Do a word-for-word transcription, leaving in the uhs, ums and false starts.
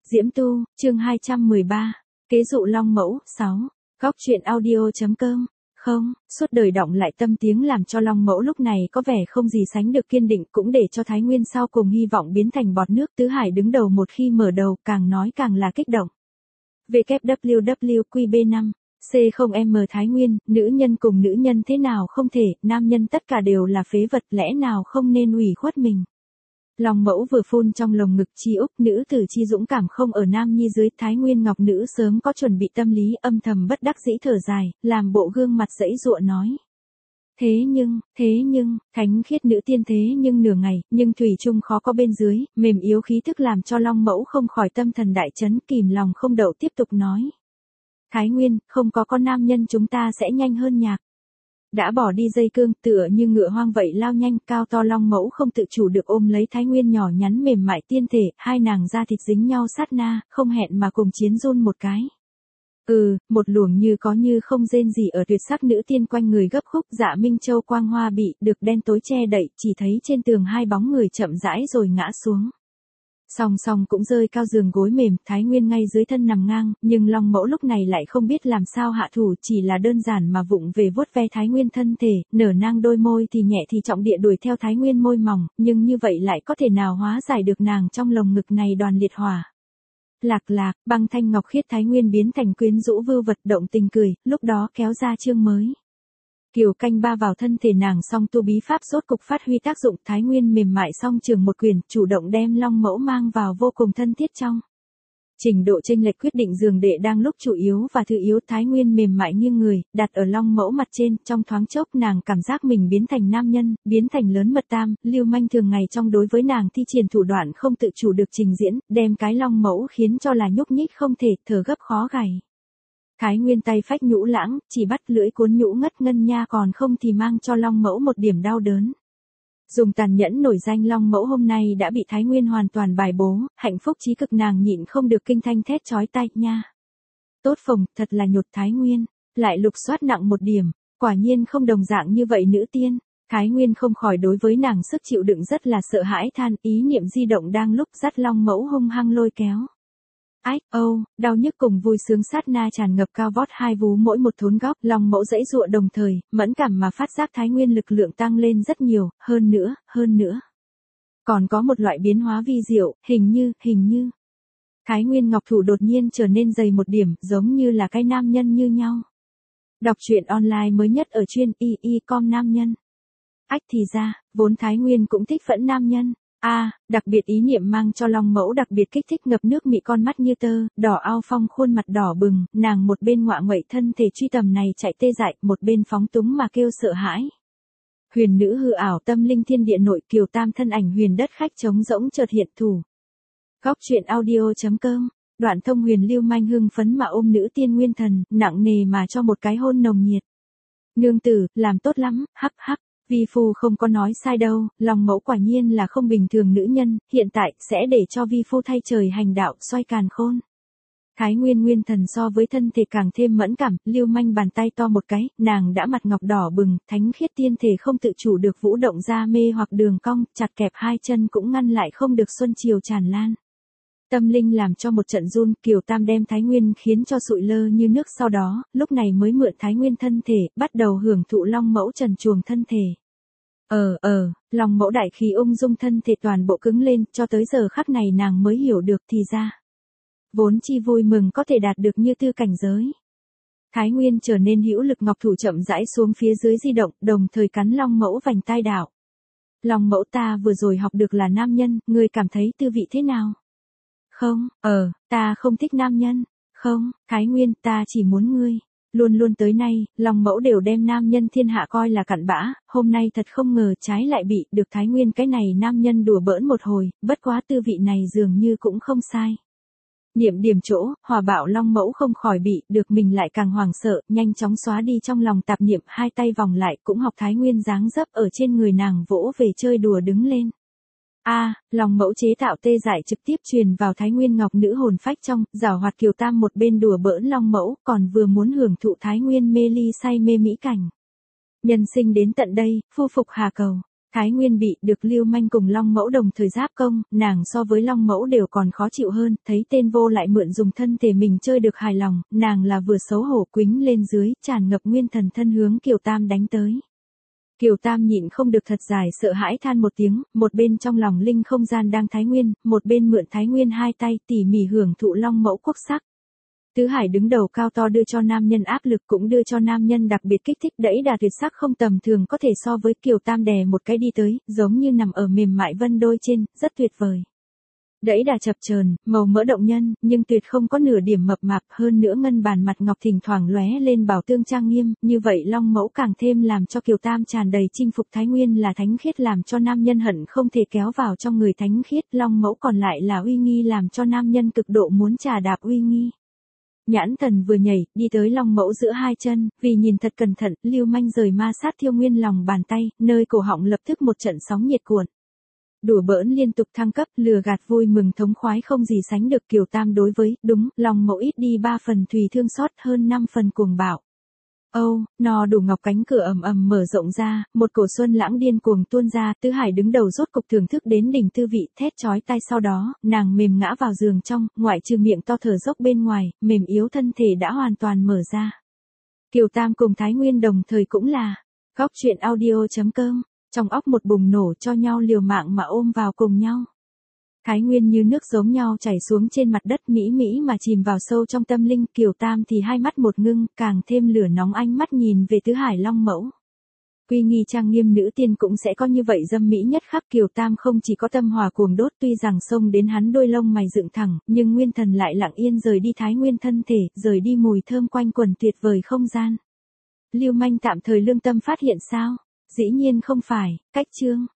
Diễm Tu, chương hai trăm mười ba, kế dụ long mẫu, sáu, góc truyện audio.com, không, suốt đời đọng lại tâm tiếng làm cho long mẫu lúc này có vẻ không gì sánh được kiên định, cũng để cho Thái Nguyên sau cùng hy vọng biến thành bọt nước. Tứ Hải đứng đầu một khi mở đầu, càng nói càng là kích động. vê kép vê kép vê quy bê năm, C không M Thái Nguyên, nữ nhân cùng nữ nhân thế nào không thể, nam nhân tất cả đều là phế vật, lẽ nào không nên ủy khuất mình. Long mẫu vừa phun trong lồng ngực chi úc, nữ tử chi dũng cảm không ở nam nhi dưới. Thái Nguyên ngọc nữ sớm có chuẩn bị tâm lý, âm thầm bất đắc dĩ thở dài, làm bộ gương mặt giãy giụa nói. Thế nhưng, thế nhưng, thánh khiết nữ tiên thế nhưng nửa ngày, nhưng thủy chung khó có bên dưới, mềm yếu khí thức làm cho long mẫu không khỏi tâm thần đại chấn, kìm lòng không đậu tiếp tục nói. Thái Nguyên, không có con nam nhân chúng ta sẽ nhanh hơn nhạc. Đã bỏ đi dây cương, tựa như ngựa hoang vậy lao nhanh, cao to long mẫu không tự chủ được ôm lấy Thái Nguyên nhỏ nhắn mềm mại tiên thể, hai nàng da thịt dính nhau sát na, không hẹn mà cùng chiến run một cái. Ừ, một luồng như có như không rên gì ở tuyệt sắc nữ tiên quanh người gấp khúc. Dạ Minh Châu quang hoa bị được đen tối che đậy, chỉ thấy trên tường hai bóng người chậm rãi rồi ngã xuống. Song song cũng rơi cao giường gối mềm, Thái Nguyên ngay dưới thân nằm ngang, nhưng long mẫu lúc này lại không biết làm sao hạ thủ, chỉ là đơn giản mà vụng về vuốt ve Thái Nguyên thân thể, nở nang đôi môi thì nhẹ thì trọng địa đuổi theo Thái Nguyên môi mỏng, nhưng như vậy lại có thể nào hóa giải được nàng trong lồng ngực này đoàn liệt hỏa. Lạc lạc, băng thanh ngọc khiết Thái Nguyên biến thành quyến rũ vưu vật, động tình cười, lúc đó kéo ra chương mới. Kiều canh ba vào thân thể nàng, song tu bí pháp rốt cục phát huy tác dụng. Thái Nguyên mềm mại song trường một quyền, chủ động đem long mẫu mang vào vô cùng thân thiết trong. Trình độ chênh lệch quyết định giường đệ đang lúc chủ yếu và thứ yếu. Thái Nguyên mềm mại nghiêng người, đặt ở long mẫu mặt trên, trong thoáng chốc nàng cảm giác mình biến thành nam nhân, biến thành lớn mật tam, lưu manh thường ngày trong đối với nàng thi triển thủ đoạn không tự chủ được trình diễn, đem cái long mẫu khiến cho là nhúc nhích không thể, thở gấp khó gầy. Thái Nguyên tay phách nhũ lãng, chỉ bắt lưỡi cuốn nhũ ngất ngân nha, còn không thì mang cho long mẫu một điểm đau đớn. Dùng tàn nhẫn nổi danh long mẫu hôm nay đã bị Thái Nguyên hoàn toàn bài bố, hạnh phúc chí cực, nàng nhịn không được kinh thanh thét chói tai nha. Tốt phồng, thật là nhột. Thái Nguyên, lại lục soát nặng một điểm, quả nhiên không đồng dạng như vậy nữ tiên. Thái Nguyên không khỏi đối với nàng sức chịu đựng rất là sợ hãi, than ý niệm di động đang lúc dắt long mẫu hung hăng lôi kéo. Ách, âu, đau nhức cùng vui sướng sát na tràn ngập cao vót hai vú mỗi một thốn góc, long mẫu dãy dụa đồng thời, mẫn cảm mà phát giác Thái Nguyên lực lượng tăng lên rất nhiều, hơn nữa, hơn nữa. Còn có một loại biến hóa vi diệu, hình như, hình như. Thái Nguyên ngọc thủ đột nhiên trở nên dày một điểm, giống như là cái nam nhân như nhau. Đọc truyện online mới nhất ở chuyên y y com nam nhân. Ách thì ra, vốn Thái Nguyên cũng thích phẫn nam nhân. A, à, đặc biệt ý niệm mang cho long mẫu đặc biệt kích thích, ngập nước mị con mắt như tơ, đỏ ao phong, khuôn mặt đỏ bừng, nàng một bên ngoạ nguậy thân thể truy tầm này chạy tê dại, một bên phóng túng mà kêu sợ hãi. Huyền nữ hư ảo, tâm linh thiên địa nội, Kiều Tam thân ảnh huyền đất khách trống rỗng chợt hiện thủ. Góc truyện audio.com, Đoạn Thông huyền lưu manh hưng phấn mà ôm nữ tiên nguyên thần, nặng nề mà cho một cái hôn nồng nhiệt. Nương tử, làm tốt lắm, hắc hắc. Vi phu không có nói sai đâu, long mẫu quả nhiên là không bình thường nữ nhân, hiện tại, sẽ để cho vi phu thay trời hành đạo, xoay càn khôn. Thái Nguyên nguyên thần so với thân thể càng thêm mẫn cảm, lưu manh bàn tay to một cái, nàng đã mặt ngọc đỏ bừng, thánh khiết tiên thể không tự chủ được vũ động ra mê hoặc đường cong, chặt kẹp hai chân cũng ngăn lại không được xuân chiều tràn lan. Tâm linh làm cho một trận run, Kiều Tam đem Thái Nguyên khiến cho sụi lơ như nước, sau đó, lúc này mới mượn Thái Nguyên thân thể, bắt đầu hưởng thụ long mẫu trần truồng thân thể. Ờ ờ, long mẫu đại khí ung dung thân thể toàn bộ cứng lên, cho tới giờ khắc này nàng mới hiểu được thì ra. Vốn chi vui mừng có thể đạt được như tư cảnh giới. Thái Nguyên trở nên hữu lực, ngọc thủ chậm rãi xuống phía dưới di động, đồng thời cắn long mẫu vành tai đạo. Long mẫu, ta vừa rồi học được là nam nhân, ngươi cảm thấy tư vị thế nào? Không, ờ, ta không thích nam nhân. Không, Thái Nguyên, ta chỉ muốn ngươi. Luôn luôn tới nay, long mẫu đều đem nam nhân thiên hạ coi là cặn bã, hôm nay thật không ngờ trái lại bị được Thái Nguyên cái này nam nhân đùa bỡn một hồi, bất quá tư vị này dường như cũng không sai. Niệm điểm chỗ, hòa bạo long mẫu không khỏi bị được mình lại càng hoảng sợ, nhanh chóng xóa đi trong lòng tạp niệm, hai tay vòng lại cũng học Thái Nguyên dáng dấp ở trên người nàng vỗ về chơi đùa đứng lên. A, à, long mẫu chế tạo tê dại trực tiếp truyền vào Thái Nguyên ngọc nữ hồn phách trong, giảo hoạt Kiều Tam một bên đùa bỡn long mẫu, còn vừa muốn hưởng thụ Thái Nguyên mê ly say mê mỹ cảnh. Nhân sinh đến tận đây, phu phục hà cầu. Thái Nguyên bị được Lưu Manh cùng Long Mẫu đồng thời giáp công, nàng so với Long Mẫu đều còn khó chịu hơn, thấy tên vô lại mượn dùng thân thể mình chơi được hài lòng, nàng là vừa xấu hổ quýnh lên dưới, tràn ngập nguyên thần thân hướng Kiều Tam đánh tới. Kiều Tam nhịn không được thật dài sợ hãi than một tiếng, một bên trong lòng linh không gian đang Thái Nguyên, một bên mượn Thái Nguyên hai tay tỉ mỉ hưởng thụ Long Mẫu quốc sắc. Tứ Hải đứng đầu cao to đưa cho nam nhân áp lực cũng đưa cho nam nhân đặc biệt kích thích đẫy đà tuyệt sắc không tầm thường có thể so với Kiều Tam đè một cái đi tới, giống như nằm ở mềm mại vân đôi trên, rất tuyệt vời. Đẫy đà chập chờn, màu mỡ động nhân, nhưng tuyệt không có nửa điểm mập mạp, hơn nữa ngân bàn mặt ngọc thỉnh thoảng lóe lên bảo tương trang nghiêm, như vậy Long Mẫu càng thêm làm cho Kiều Tam tràn đầy chinh phục. Thái Nguyên là thánh khiết làm cho nam nhân hận không thể kéo vào trong người thánh khiết, Long Mẫu còn lại là uy nghi làm cho nam nhân cực độ muốn trà đạp uy nghi. Nhãn thần vừa nhảy, đi tới Long Mẫu giữa hai chân, vì nhìn thật cẩn thận, Lưu Manh rời ma sát Thiêu Nguyên lòng bàn tay, nơi cổ họng lập tức một trận sóng nhiệt cuộn. Đùa bỡn liên tục thăng cấp, lừa gạt vui mừng thống khoái không gì sánh được. Kiều Tam đối với, đúng, Long Mẫu ít đi ba phần thùy thương xót hơn năm phần cuồng bạo. Âu, no đủ ngọc cánh cửa ầm ầm mở rộng ra, một cổ xuân lãng điên cuồng tuôn ra, Tứ Hải đứng đầu rốt cục thưởng thức đến đỉnh tư vị, thét chói tai sau đó, nàng mềm ngã vào giường trong, ngoại trừ miệng to thở dốc bên ngoài, mềm yếu thân thể đã hoàn toàn mở ra. Kiều Tam cùng Thái Nguyên đồng thời cũng là, góc truyện audio chấm com, trong óc một bùng nổ cho nhau liều mạng mà ôm vào cùng nhau. Thái Nguyên như nước giống nhau chảy xuống trên mặt đất mỹ mỹ mà chìm vào sâu trong tâm linh, Kiều Tam thì hai mắt một ngưng, càng thêm lửa nóng ánh mắt nhìn về Tứ Hải Long Mẫu. Quy nghi trang nghiêm nữ tiên cũng sẽ có như vậy dâm mỹ nhất khắc. Kiều Tam không chỉ có tâm hỏa cuồng đốt, tuy rằng xông đến hắn đôi lông mày dựng thẳng, nhưng nguyên thần lại lặng yên rời đi Thái Nguyên thân thể, rời đi mùi thơm quanh quẩn tuyệt vời không gian. Lưu Manh tạm thời lương tâm phát hiện sao? Dĩ nhiên không phải, cách chương.